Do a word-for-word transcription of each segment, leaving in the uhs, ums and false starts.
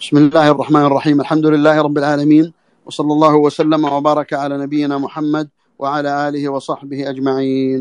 بسم الله الرحمن الرحيم. الحمد لله رب العالمين، وصلى الله وسلم وبارك على نبينا محمد وعلى آله وصحبه أجمعين.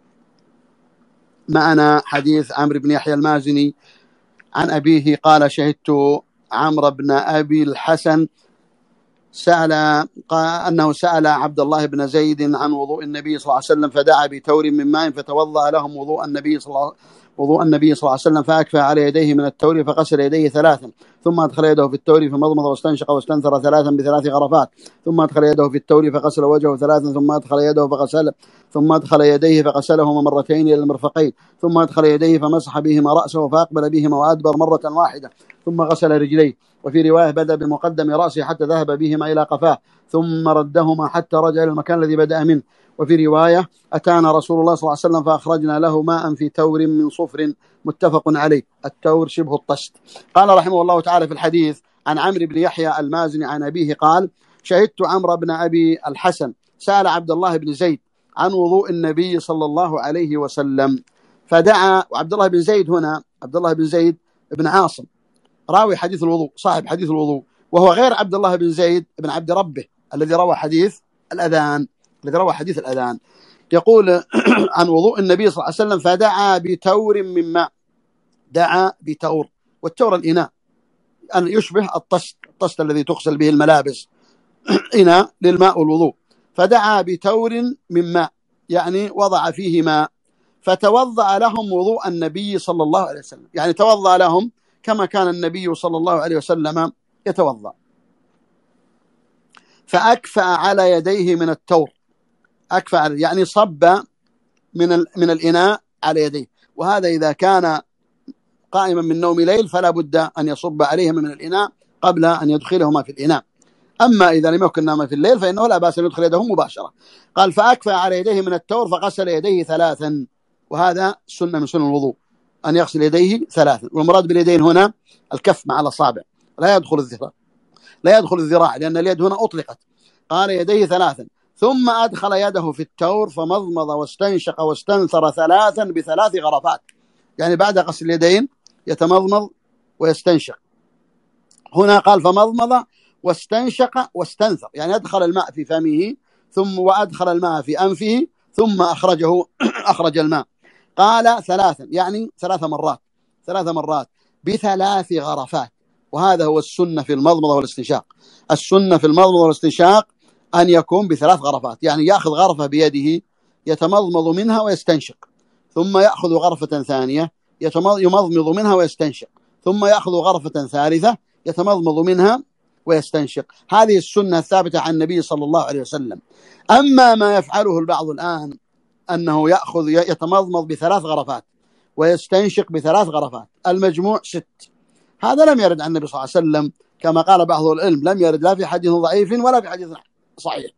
معنا حديث عمرو بن يحيى المازني عن أبيه قال: شهدت عمرو بن أبي الحسن سأل أنه سأل عبد الله بن زيد عن وضوء النبي صلى الله عليه وسلم، فدعا بتور من ماء فتوضأ لهم وضوء النبي صلى الله وضوء النبي صلى الله عليه وسلم، فأكفى على يديه من التور فغسل يديه ثلاثا، ثم أدخل يده في التور فمضمض واستنشق واستنثر ثلاثا بثلاث غرفات، ثم أدخل يده في التور فغسل وجهه ثلاثا، ثم أدخل يده فغسل ثم أدخل يديه فغسلهما مرتين إلى المرفقين، ثم أدخل يديه فمسح بهما رأسه فأقبل بهما وأدبر مرة واحدة، ثم غسل رجليه. وفي رواية بدأ بمقدم رأسه حتى ذهب بهما إلى قفاه، ثم ردهما حتى رجع إلى المكان الذي بدأ منه. وفي رواية: أتانا رسول الله صلى الله عليه وسلم فأخرجنا له ماء في تور من صفر، متفق عليه. التور شبه الطشت. قال رحمه الله تعالى في الحديث عن عمرو بن يحيى المازني عن أبيه قال: شهدت عمرو بن أبي الحسن سأل عبد الله بن زيد عن وضوء النبي صلى الله عليه وسلم، فدعا. وعبد الله بن زيد هنا عبد الله بن زيد بن عاصم راوي حديث الوضوء، صاحب حديث الوضوء، وهو غير عبد الله بن زيد بن عبد ربه الذي روى حديث الأذان الذي روى حديث الأذان. يقول عن وضوء النبي صلى الله عليه وسلم: فدعا بتور من ماء. دعا بتور، والتور الإناء، أن يشبه الطشت الطشت الذي تغسل به الملابس، إناء للماء والوضوء. فدعا بتور من ماء، يعني وضع فيه ماء، فتوضأ لهم وضوء النبي صلى الله عليه وسلم، يعني توضأ لهم كما كان النبي صلى الله عليه وسلم يتوضأ. فأكفأ على يديه من التور، أكفأ يعني صب من من الإناء على يديه، وهذا إذا كان قائما من نوم ليل فلا بد أن يصب عليهما من الإناء قبل أن يدخلهما في الإناء. أما إذا لم يكن نام في الليل فإنه لا بأس أن يدخل يده مباشرة. قال: فأكفأ على يديه من التور فغسل يديه ثلاثا، وهذا سنة من سنن الوضوء أن يغسل يديه ثلاثا. والمراد باليدين هنا الكف مع الأصابع، لا يدخل الذراع لا يدخل الذراع لأن اليد هنا أطلقت. قال: يديه ثلاثا، ثم أدخل يده في التور فمضمض واستنشق واستنثر ثلاثا بثلاث غرفات، يعني بعد غسل اليدين يتمضمض ويستنشق. هنا قال: فمضمض واستنشق واستنثر، يعني أدخل الماء في فمه ثم وأدخل الماء في أنفه ثم أخرجه أخرج الماء. قال: ثلاثا، يعني ثلاث مرات ثلاث مرات بثلاث غرفات. وهذا هو السنة في المضمضة والاستنشاق. السنة في المضمضة والاستنشاق أن يكون بثلاث غرفات، يعني يأخذ غرفة بيده يتمضمض منها ويستنشق، ثم يأخذ غرفة ثانية يمضمض منها ويستنشق، ثم يأخذ غرفة ثالثة يتمضمض منها ويستنشق. هذه السنة الثابتة عن النبي صلى الله عليه وسلم. أما ما يفعله البعض الآن أنه يأخذ يتمضمض بثلاث غرفات ويستنشق بثلاث غرفات، المجموع ست. هذا لم يرد عن النبي صلى الله عليه وسلم، كما قال بعض العلم لم يرد لا في حديث ضعيف ولا في حديث صحيح.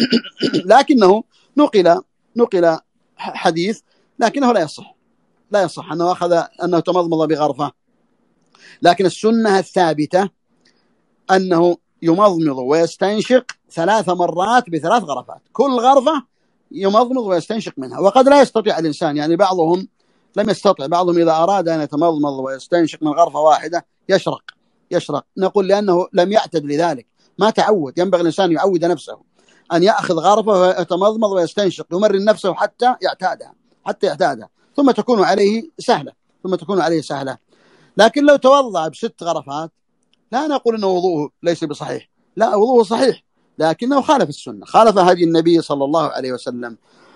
لكنه نقل نقل حديث، لكنه لا يصح لا يصح أنه أخذ أنه تمضمض بغرفة. لكن السنة الثابتة أنه يمضمض ويستنشق ثلاث مرات بثلاث غرفات، كل غرفة يمضمض ويستنشق منها. وقد لا يستطيع الإنسان، يعني بعضهم لم يستطع، بعضهم إذا أراد أن يتمضمض ويستنشق من غرفة واحدة يشرق يشرق نقول لأنه لم يعتد لذلك، ما تعود. ينبغي الإنسان يعود نفسه أن يأخذ غرفة ويتمضمض ويستنشق، يمرن نفسه حتى يعتادها حتى يعتادها ثم تكون عليه سهلة ثم تكون عليه سهلة. لكن لو توضأ بست غرفات لا نقول أنه وضوءه ليس بصحيح، لا، وضوءه صحيح، لكنه خالف السنة، خالف هدي النبي صلى الله عليه وسلم.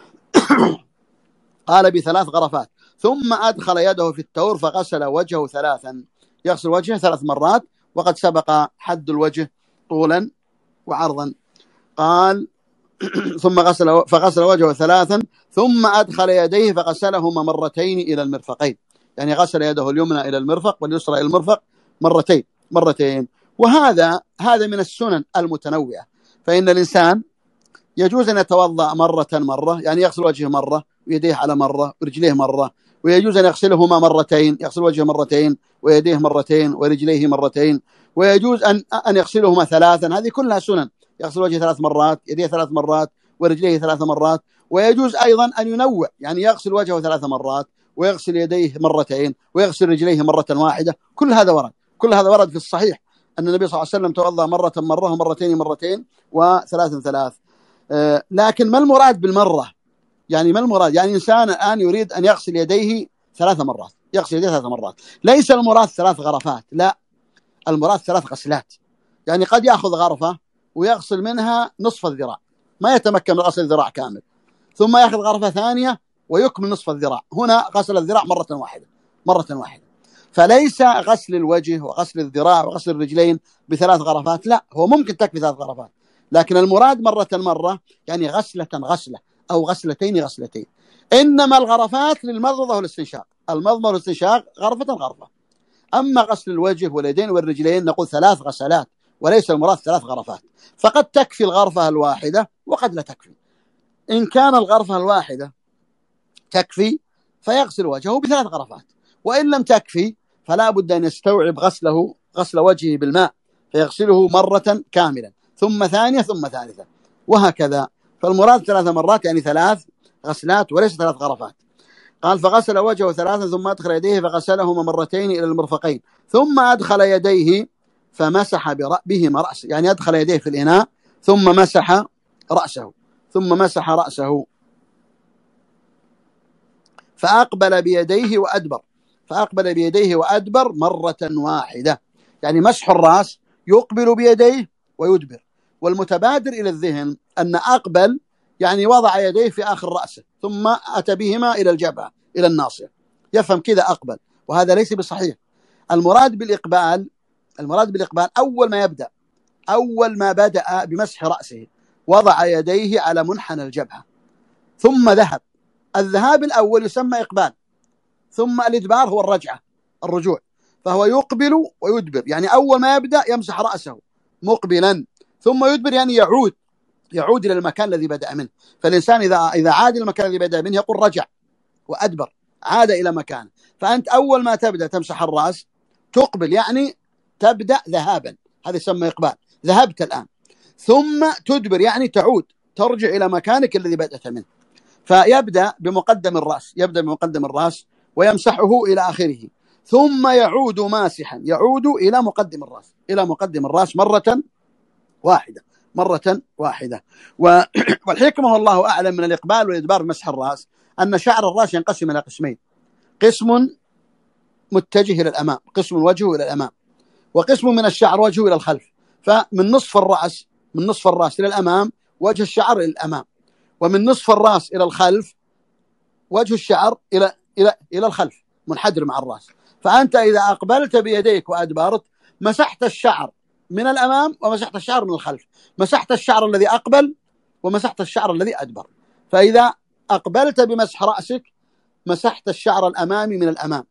قال: بثلاث غرفات، ثم أدخل يده في التور فغسل وجهه ثلاثا، يغسل وجهه ثلاث مرات، وقد سبق حد الوجه طولا وعرضا. قال: ثم غسل فغسل وجهه ثلاثا، ثم أدخل يديه فغسلهما مرتين إلى المرفقين، يعني غسل يده اليمنى إلى المرفق واليسرى إلى المرفق مرتين مرتين. وهذا هذا من السنن المتنوعة. فإن الإنسان يجوز أن يتوضأ مرة مرة، يعني يغسل وجهه مرة ويديه على مرة ورجليه مرة، ويجوز أن يغسلهما مرتين، يغسل وجهه مرتين ويديه مرتين ورجليه مرتين، ويجوز أن أن يغسلهما ثلاثا. هذه كلها سنن، يغسل وجهه ثلاث مرات، يديه ثلاث مرات، ورجليه ثلاث مرات. ويجوز أيضا أن ينوع، يعني يغسل وجهه ثلاث مرات ويغسل يديه مرتين ويغسل رجليه مرة واحدة. كل هذا ورد كل هذا ورد في الصحيح أن النبي صلى الله عليه وسلم توضأ مرة مرة ومرتين مرتين وثلاث ثلاث. آه لكن ما المراد بالمرة؟ يعني ما المراد؟ يعني إنسان الآن يريد أن يغسل يديه ثلاث مرات، يغسل يديه ثلاث مرات، ليس المراد ثلاث غرفات، لا، المراد ثلاث غسلات. يعني قد يأخذ غرفة ويغسل منها نصف الذراع، ما يتمكن من غسل الذراع كامل، ثم يأخذ غرفة ثانية ويكمل نصف الذراع، هنا غسل الذراع مرة واحدة مرة واحدة. فليس غسل الوجه وغسل الذراع وغسل الرجلين بثلاث غرفات، لا، هو ممكن تكفي ثلاث غرفات، لكن المراد مرة مرة، يعني غسلة غسلة أو غسلتين غسلتين. إنما الغرفات للمضمضة والاستنشاق، المضمضة والاستنشاق غرفة غرفة. أما غسل الوجه واليدين والرجلين نقول ثلاث غسلات، وليس المراد ثلاث غرفات. فقد تكفي الغرفة الواحدة وقد لا تكفي. إن كان الغرفة الواحدة تكفي فيغسل وجهه بثلاث غرفات، وإن لم تكفي فلا بد أن يستوعب غسله غسل وجهه بالماء فيغسله مرة كاملة ثم ثانية ثم ثالثة وهكذا. فالمراد ثلاث مرات يعني ثلاث غسلات وليس ثلاث غرفات. قال فغسل وجهه ثلاثا ثم أدخل يديه فغسلهما مرتين إلى المرفقين ثم أدخل يديه فمسح بهما رأسه، يعني أدخل يديه في الإناء ثم مسح رأسه ثم مسح رأسه فأقبل بيديه وأدبر فأقبل بيديه وأدبر مرة واحدة. يعني مسح الرأس يقبل بيديه ويدبر. والمتبادر إلى الذهن أن أقبل يعني وضع يديه في آخر رأسه ثم أتى بهما إلى الجبهة إلى الناصية، يفهم كذا أقبل، وهذا ليس بصحيح. المراد بالإقبال المراد بالإقبال أول ما يبدأ أول ما بدأ بمسح رأسه وضع يديه على منحنى الجبهة ثم ذهب. الذهاب الأول يسمى إقبال، ثم الإدبار هو الرجعة الرجوع. فهو يقبل ويدبر، يعني أول ما يبدأ يمسح رأسه مقبلا ثم يدبر، يعني يعود يعود إلى المكان الذي بدأ منه. فالإنسان إذا إذا عاد إلى المكان الذي بدأ منه يقول رجع وأدبر، عاد إلى مكانه. فأنت أول ما تبدأ تمسح الرأس تقبل، يعني تبدأ ذهابا، هذا يسمى إقبال، ذهبت الآن. ثم تدبر يعني تعود ترجع إلى مكانك الذي بدأت منه. فيبدأ بمقدم الرأس يبدأ بمقدم الرأس ويمسحه إلى آخره، ثم يعود ماسحا يعود إلى مقدم الرأس إلى مقدم الرأس مرة واحدة مرة واحدة. والحكمة والله أعلم من الإقبال والإدبار مسح الرأس أن شعر الرأس ينقسم إلى قسمين: قسم متجه إلى الأمام، قسم وجهه إلى الأمام، وقسم من الشعر وجهه إلى الخلف. فمن نصف الرأس من نصف الرأس إلى الأمام وجه الشعر إلى الأمام، ومن نصف الرأس إلى الخلف وجه الشعر إلى إلى إلى الخلف منحدر مع الرأس. فأنت إذا أقبلت بيديك وأدبرت مسحت الشعر من الأمام ومسحت الشعر من الخلف، مسحت الشعر الذي أقبل ومسحت الشعر الذي أدبر. فإذا أقبلت بمسح رأسك مسحت الشعر الأمامي من الأمام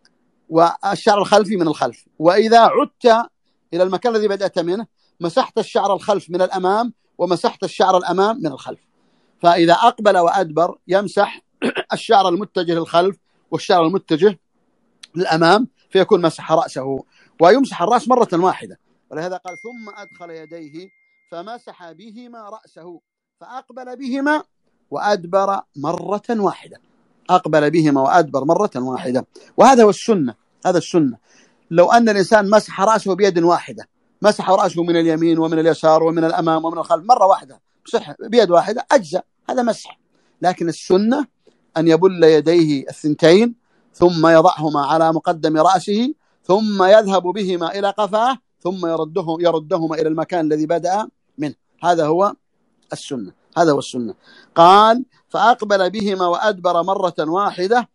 والشعر الخلفي من الخلف، وإذا عدت إلى المكان الذي بدأت منه مسحت الشعر الخلف من الأمام ومسحت الشعر الأمام من الخلف. فإذا أقبل وأدبر يمسح الشعر المتجه للخلف والشعر المتجه للأمام، فيكون مسح رأسه، ويمسح الرأس مرة واحدة. ولهذا قال ثم أدخل يديه فمسح بهما رأسه فأقبل بهما وأدبر مرة واحدة أقبل بهما وأدبر مرة واحدة. وهذا هو السنة هذا السنة. لو أن الإنسان مسح رأسه بيد واحدة، مسح رأسه من اليمين ومن اليسار ومن الأمام ومن الخلف مرة واحدة بيد واحدة أجزاء، هذا مسح. لكن السنة أن يبل يديه الثنتين ثم يضعهما على مقدم رأسه ثم يذهب بهما إلى قفاه ثم يرده يردهما إلى المكان الذي بدأ منه. هذا هو السنة هذا هو السنة. قال فأقبل بهما وأدبر مرة واحدة،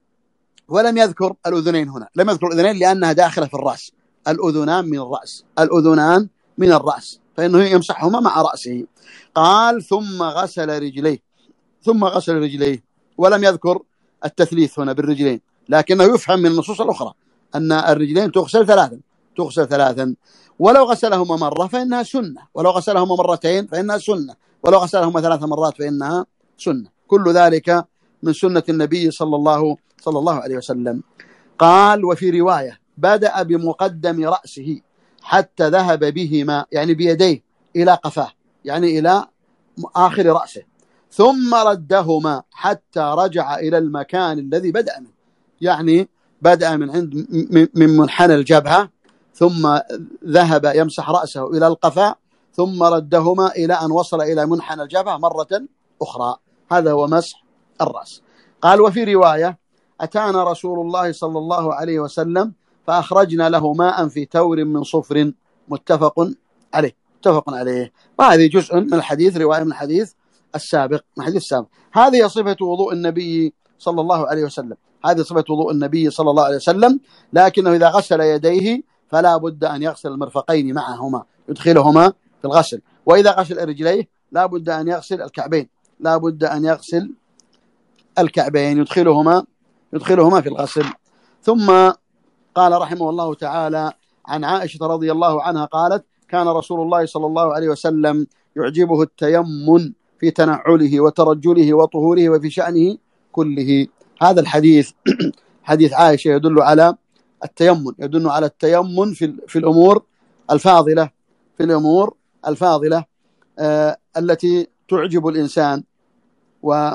ولم يذكر الأذنين هنا، لم يذكر الأذنين لأنها داخلة في الرأس. الأذنان من الرأس الأذنان من الرأس فإنه يمسحهما مع رأسه. قال ثم غسل رجليه ثم غسل رجليه ولم يذكر التثليث هنا بالرجلين، لكنه يفهم من النصوص الأخرى أن الرجلين تغسل ثلاثا تغسل ثلاثا ولو غسلهما مرة فإنها سنة، ولو غسلهما مرتين فإنها سنة، ولو غسلهما ثلاث مرات فإنها سنة. كل ذلك من سنة النبي صلى الله صلى الله عليه وسلم. قال وفي رواية بدأ بمقدم رأسه حتى ذهب بهما يعني بيديه إلى قفاه يعني إلى آخر رأسه، ثم ردهما حتى رجع إلى المكان الذي بدأ منه، يعني بدأ من عند من منحنى الجبهة ثم ذهب يمسح رأسه إلى القفاء ثم ردهما إلى أن وصل إلى منحنى الجبهة مرة أخرى. هذا هو مسح الرأس. قال وفي رواية أتانا رسول الله صلى الله عليه وسلم فأخرجنا له ماء في تور من صفر متفق عليه متفق عليه. وهذه جزء من الحديث، رواية من الحديث السابق من الحديث السابق. هذه صفة وضوء النبي صلى الله عليه وسلم، هذه صفة وضوء النبي صلى الله عليه وسلم. لكنه إذا غسل يديه فلا بد أن يغسل المرفقين معهما، يدخلهما في الغسل. وإذا غسل رجليه لا بد أن يغسل الكعبين، لا بد أن يغسل الكعبين، يدخلهما يدخلهما في الغسل. ثم قال رحمه الله تعالى عن عائشة رضي الله عنها قالت كان رسول الله صلى الله عليه وسلم يعجبه التيمم في تنعله وترجله وطهوره وفي شأنه كله. هذا الحديث حديث عائشة يدل على التيمم، يدل على التيمم في في الأمور الفاضلة في الأمور الفاضلة آه التي تعجب الإنسان، و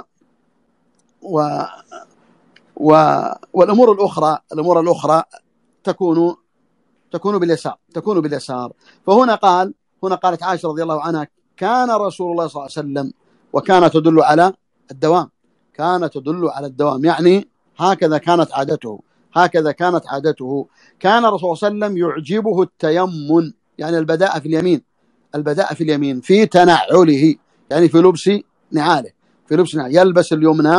و و والأمور الأخرى الأمور الأخرى تكون تكون باليسار تكون باليسار. فهنا قال هنا قالت عائشة رضي الله عنها كان رسول الله صلى الله عليه وسلم، وكان تدل على الدوام، كان تدل على الدوام يعني هكذا كانت عادته، هكذا كانت عادته. كان الرسول صلى الله عليه وسلم يعجبه التيمم، يعني البداء في اليمين، البداء في اليمين في تنعله، يعني في لبس نعاله، في لبس نعاله يلبس اليمنى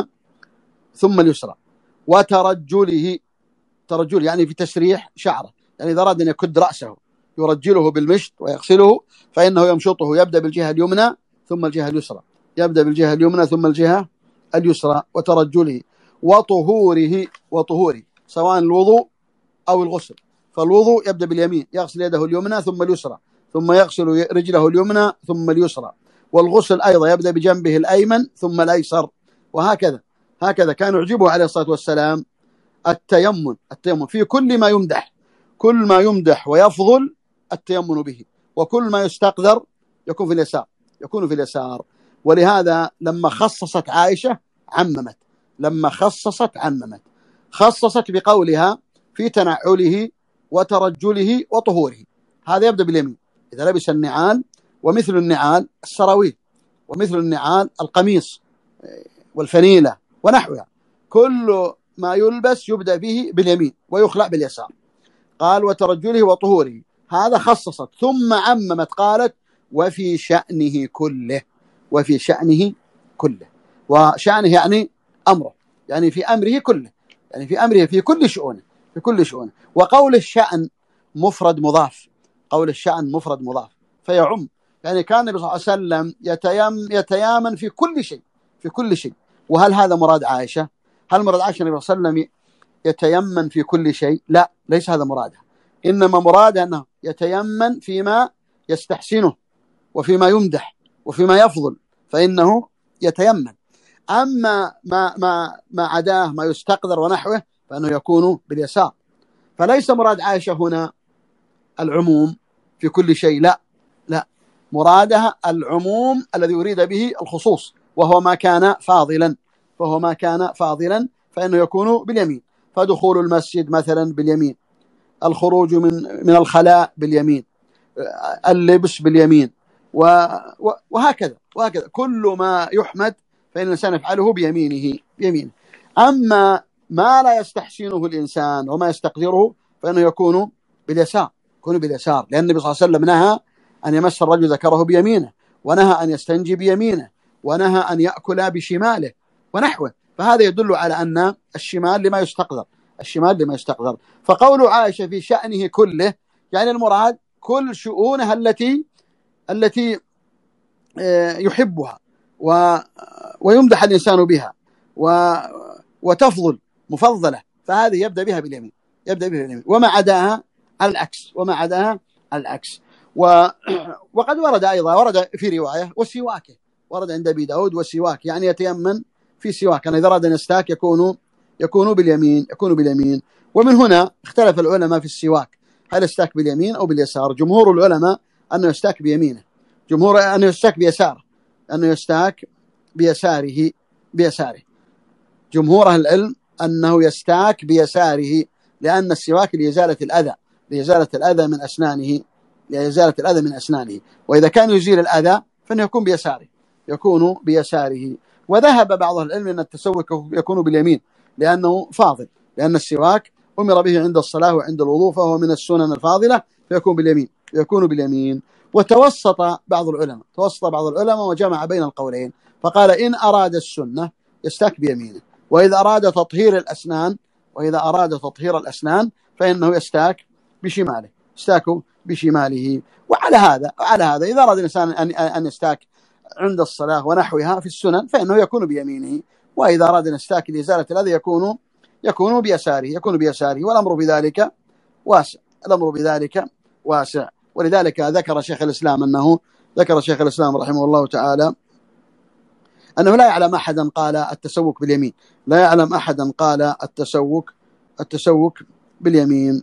ثم اليسرى. وترجله، ترجل يعني في تسريح شعره، يعني إذا أراد أن يكد رأسه يرجله بالمشط ويغسله، فإنه يمشطه يبدأ بالجهة اليمنى ثم الجهة اليسرى، يبدأ بالجهة اليمنى ثم الجهة اليسرى. وترجله وطهوره، وطهوره سواء الوضوء أو الغسل. فالوضوء يبدأ باليمين، يغسل يده اليمنى ثم اليسرى، ثم يغسل رجله اليمنى ثم اليسرى. والغسل أيضا يبدأ بجنبه الأيمن ثم الأيسر، وهكذا هكذا كان يعجبه عليه الصلاة والسلام التيمم التيمم في كل ما يمدح، كل ما يمدح ويفضل التيمم به، وكل ما يستقدر يكون في اليسار يكون في اليسار. ولهذا لما خصصت عائشة عممت، لما خصصت عممت خصصت بقولها في تنعله وترجله وطهوره. هذا يبدأ باليمين إذا لبس النعال، ومثل النعال السراويل، ومثل النعال القميص والفنيلة ونحوها، كل ما يلبس يبدأ به باليمين ويخلع باليسار. قال وترجله وطهوره، هذا خصصت ثم عممت قالت وفي شأنه كله، وفي شأنه كله. وشأنه يعني أمره، يعني في أمره كله، يعني في أمره في كل شؤونه في كل شؤونه. وقول الشأن مفرد مضاف، قول الشأن مفرد مضاف فيعم، يعني كان النبي صلى الله عليه وسلم يتيم يتيامن في كل شيء في كل شيء. وهل هذا مراد عائشة؟ هل مراد عائشة النبي صلى الله عليه وسلم يتيمن في كل شيء؟ لا، ليس هذا مرادها، إنما مراد أنه يتيمن فيما يستحسنه وفيما يمدح وفيما يفضل فإنه يتيمن. أما ما ما ما عداه ما يستقدر ونحوه فإنه يكون باليسار. فليس مراد عائشة هنا العموم في كل شيء، لا لا، مرادها العموم الذي يريد به الخصوص، وهو ما كان فاضلا فهو ما كان فاضلا فإنه يكون باليمين. فدخول المسجد مثلا باليمين، الخروج من من الخلاء باليمين، اللبس باليمين، وهكذا وهكذا كل ما يحمد فإن الإنسان يفعله بيمينه بيمينه. أما ما لا يستحسنه الإنسان وما يستقدره فإنه يكون باليسار يكون باليسار لأن النبي صلى الله عليه وسلم نهى أن يمس الرجل ذكره بيمينه، ونهى أن يستنجي بيمينه، ونهى أن يأكل بشماله ونحوه. فهذا يدل على أن الشمال لما يستقدر الشمال لما يستقدر. فقول عائشة في شأنه كله يعني المراد كل شؤونها التي التي يحبها ويمدح الإنسان بها وتفضل مفضلة، فهذه يبدأ بها باليمين يبدأ بها باليمين وما عداها العكس وما عداها العكس. وقد ورد أيضا ورد في رواية وسواكه، ورد عند أبي داود وسواك، يعني يتيمن في سواك، أنا إذا أراد أن يستاك يكون يكون باليمين يكون باليمين. ومن هنا اختلف العلماء في السواك، هل يستاك باليمين أو باليسار؟ جمهور العلماء أنه يستاك بيمينه، جمهور أنه يستاك بيساره أنه يستاك بيساره بيساره جمهور أهل العلم أنه يستاك بيساره، لأن السواك لإزالة الأذى لإزالة الأذى من أسنانه لإزالة الأذى من أسنانه. وإذا كان يزيل الأذى فإنه يكون بيساره يكون بيساره. وذهب بعض العلم أن التسوك يكون باليمين لأنه فاضل، لأن السواك أمر به عند الصلاة وعند الوضوء فهو من السنن الفاضلة فيكون باليمين يكون باليمين. وتوسط بعض العلماء توسط بعض العلماء وجمع بين القولين، فقال إن أراد السنة يستاك بيمينه، وإذا أراد تطهير الأسنان وإذا أراد تطهير الأسنان فإنه يستاك بشماله يستاك بشماله. وعلى هذا وعلى هذا إذا أراد الإنسان أن أن يستاك عند الصلاة ونحوها في السنن فإنه يكون بيمينه، وإذا أراد أن يستاك لإزالة الأذى يكون يكون بيساره يكون بيساره والأمر بذلك واسع الأمر بذلك واسع. ولذلك ذكر شيخ الإسلام أنه ذكر شيخ الإسلام رحمه الله تعالى أنه لا يعلم أحدا قال التسوك باليمين لا يعلم أحدا قال التسوك التسوك باليمين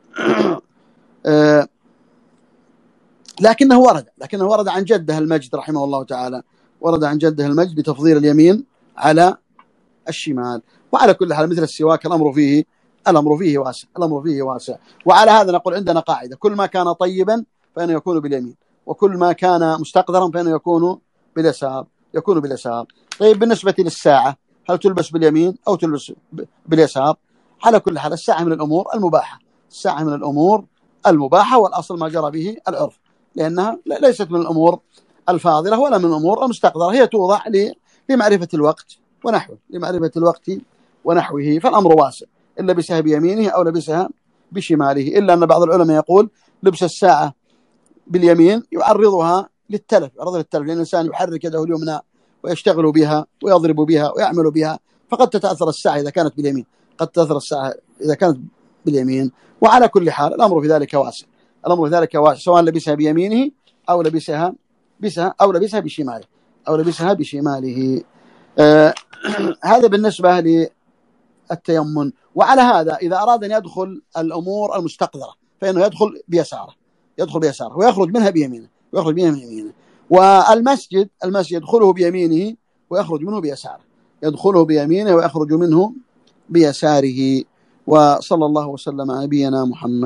آه لكنه ورد لكنه ورد عن جده المجد رحمه الله تعالى ورد عن جده المجد بتفضيل اليمين على الشمال. وعلى كل حال مثل السواك الأمر فيه الأمر فيه واسع الأمر فيه واسع. وعلى هذا نقول عندنا قاعدة: كل ما كان طيبا فإنه يكون باليمين، وكل ما كان مستقدرا فإنه يكون باليسار يكون باليسار. طيب بالنسبة للساعة هل تلبس باليمين أو تلبس باليسار؟ على كل حال الساعة من الأمور المباحة الساعة من الأمور المباحة والأصل ما جرى به العرف، لأنها ليست من الأمور الفاضلة ولا من الأمور المستقدرة، هي توضع لمعرفة الوقت ونحوه لمعرفة الوقت ونحوه. فالأمر واسع، إن لبسها بيمينه أو لبسها بشماله، إلا أن بعض العلماء يقول لبس الساعة باليمين يعرضها للتلف يعرضها للتلف لأن الإنسان يحرك يده اليمنى ويشتغل بها ويضرب بها ويعمل بها، فقد تتأثر الساعة إذا كانت باليمين قد تتأثر الساعة إذا كانت باليمين. وعلى كل حال الأمر في ذلك واسع الأمر في ذلك واسع سواء لبسها بيمينه أو لبسها بسها أو لبسها بشماله أو لبسها بشماله. آه هذا بالنسبة للتيمم. وعلى هذا إذا أراد أن يدخل الأمور المستقدرة فإنه يدخل بيساره يدخل بيساره ويخرج منها بيمينه ويخرج منها بيمينه. والمسجد المسجد يدخله بيمينه ويخرج منه بيساره يدخله بيمينه ويخرج منه بيساره. وصلى الله وسلم على نبينا محمد.